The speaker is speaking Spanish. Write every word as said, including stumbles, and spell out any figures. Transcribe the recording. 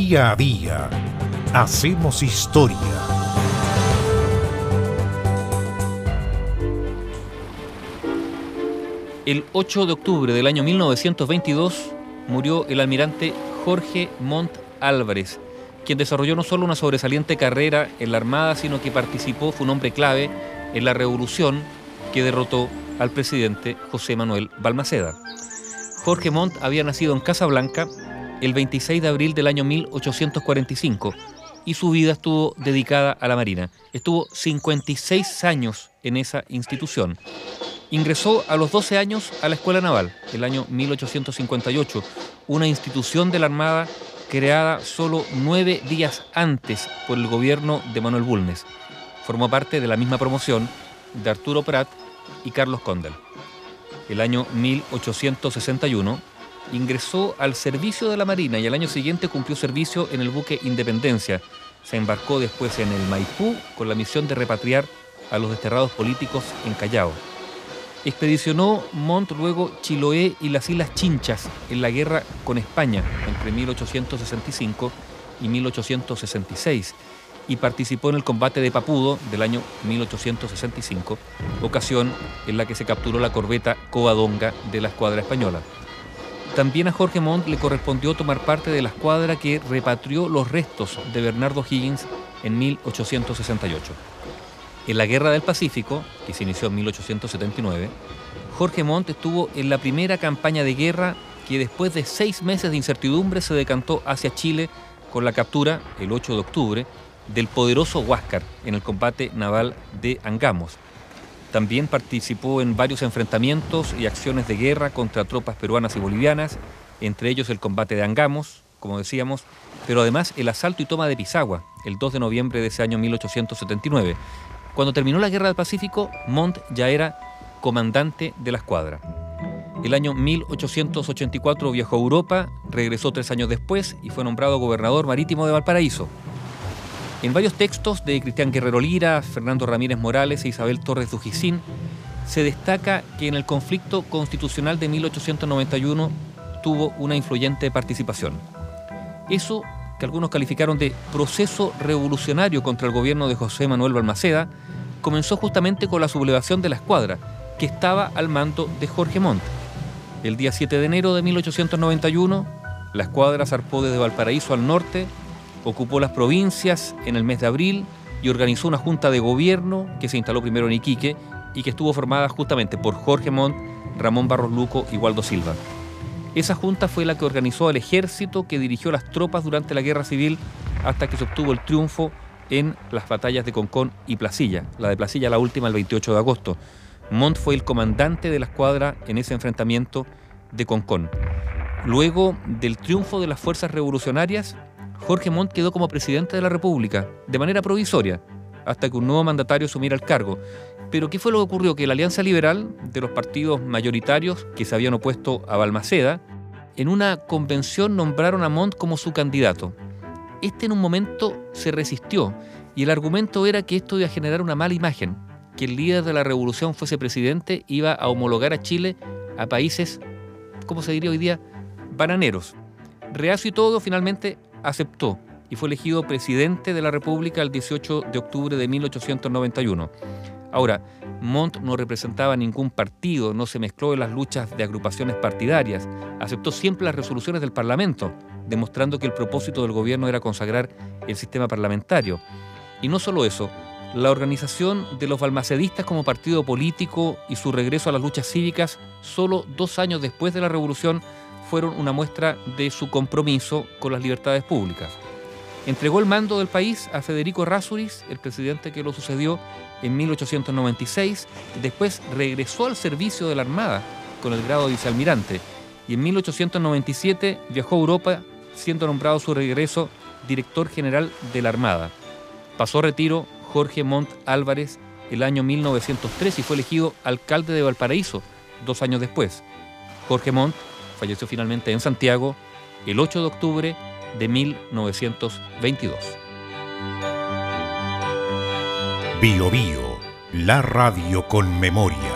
Día a día hacemos historia. El ocho de octubre del año mil novecientos veintidós murió el almirante Jorge Montt Álvarez, quien desarrolló no solo una sobresaliente carrera en la Armada, sino que participó, fue un hombre clave en la revolución que derrotó al presidente José Manuel Balmaceda. Jorge Montt había nacido en Casablanca el veintiséis de abril del año mil ochocientos cuarenta y cinco y su vida estuvo dedicada a la Marina. Estuvo cincuenta y seis años en esa institución. Ingresó a los doce años a la Escuela Naval, el año mil ochocientos cincuenta y ocho, una institución de la Armada creada solo nueve días antes por el gobierno de Manuel Bulnes. Formó parte de la misma promoción de Arturo Prat y Carlos Condel. El año mil ochocientos sesenta y uno ingresó al servicio de la Marina y al año siguiente cumplió servicio en el buque Independencia. Se embarcó después en el Maipú con la misión de repatriar a los desterrados políticos en Callao. Expedicionó Montt luego Chiloé y las Islas Chinchas en la guerra con España entre mil ochocientos sesenta y cinco y mil ochocientos sesenta y seis y participó en el combate de Papudo del año mil ochocientos sesenta y cinco, ocasión en la que se capturó la corbeta Covadonga de la escuadra española. También a Jorge Montt le correspondió tomar parte de la escuadra que repatrió los restos de Bernardo Higgins en mil ochocientos sesenta y ocho. En la Guerra del Pacífico, que se inició en mil ochocientos setenta y nueve, Jorge Montt estuvo en la primera campaña de guerra que después de seis meses de incertidumbre se decantó hacia Chile con la captura, el ocho de octubre, del poderoso Huáscar en el combate naval de Angamos. También participó en varios enfrentamientos y acciones de guerra contra tropas peruanas y bolivianas, entre ellos el combate de Angamos, como decíamos, pero además el asalto y toma de Pisagua, el dos de noviembre de ese año mil ochocientos setenta y nueve. Cuando terminó la Guerra del Pacífico, Montt ya era comandante de la escuadra. El año mil ochocientos ochenta y cuatro viajó a Europa, regresó tres años después y fue nombrado gobernador marítimo de Valparaíso. En varios textos de Cristian Guerrero Lira, Fernando Ramírez Morales e Isabel Torres Dujicín se destaca que en el conflicto constitucional de mil ochocientos noventa y uno tuvo una influyente participación. Eso, que algunos calificaron de proceso revolucionario contra el gobierno de José Manuel Balmaceda, comenzó justamente con la sublevación de la escuadra, que estaba al mando de Jorge Montt. El día siete de enero de mil ochocientos noventa y uno, la escuadra zarpó desde Valparaíso al norte, ocupó las provincias en el mes de abril y organizó una junta de gobierno que se instaló primero en Iquique y que estuvo formada justamente por Jorge Montt, Ramón Barros Luco y Waldo Silva. Esa junta fue la que organizó al ejército que dirigió las tropas durante la guerra civil hasta que se obtuvo el triunfo en las batallas de Concón y Placilla, la de Placilla la última el veintiocho de agosto. Montt fue el comandante de la escuadra en ese enfrentamiento de Concón. Luego del triunfo de las fuerzas revolucionarias, Jorge Montt quedó como presidente de la República, de manera provisoria, hasta que un nuevo mandatario asumiera el cargo. Pero ¿qué fue lo que ocurrió? Que la Alianza Liberal, de los partidos mayoritarios que se habían opuesto a Balmaceda, en una convención nombraron a Montt como su candidato. Este en un momento se resistió, y el argumento era que esto iba a generar una mala imagen, que el líder de la revolución fuese presidente, iba a homologar a Chile a países, ¿cómo se diría hoy día?, bananeros. Reacio y todo, finalmente aceptó y fue elegido presidente de la República el dieciocho de octubre de mil ochocientos noventa y uno. Ahora, Montt no representaba ningún partido, no se mezcló en las luchas de agrupaciones partidarias, aceptó siempre las resoluciones del Parlamento, demostrando que el propósito del gobierno era consagrar el sistema parlamentario. Y no solo eso, la organización de los balmacedistas como partido político y su regreso a las luchas cívicas solo dos años después de la revolución fueron una muestra de su compromiso con las libertades públicas. Entregó el mando del país a Federico Errázuriz, el presidente que lo sucedió en mil ochocientos noventa y seis, después regresó al servicio de la Armada con el grado de vicealmirante y en mil ochocientos noventa y siete viajó a Europa, siendo nombrado a su regreso director general de la Armada. Pasó a retiro Jorge Montt Álvarez el año mil novecientos tres y fue elegido alcalde de Valparaíso dos años después. Jorge Montt falleció finalmente en Santiago el ocho de octubre de mil novecientos veintidós. Bio Bio, la radio con memoria.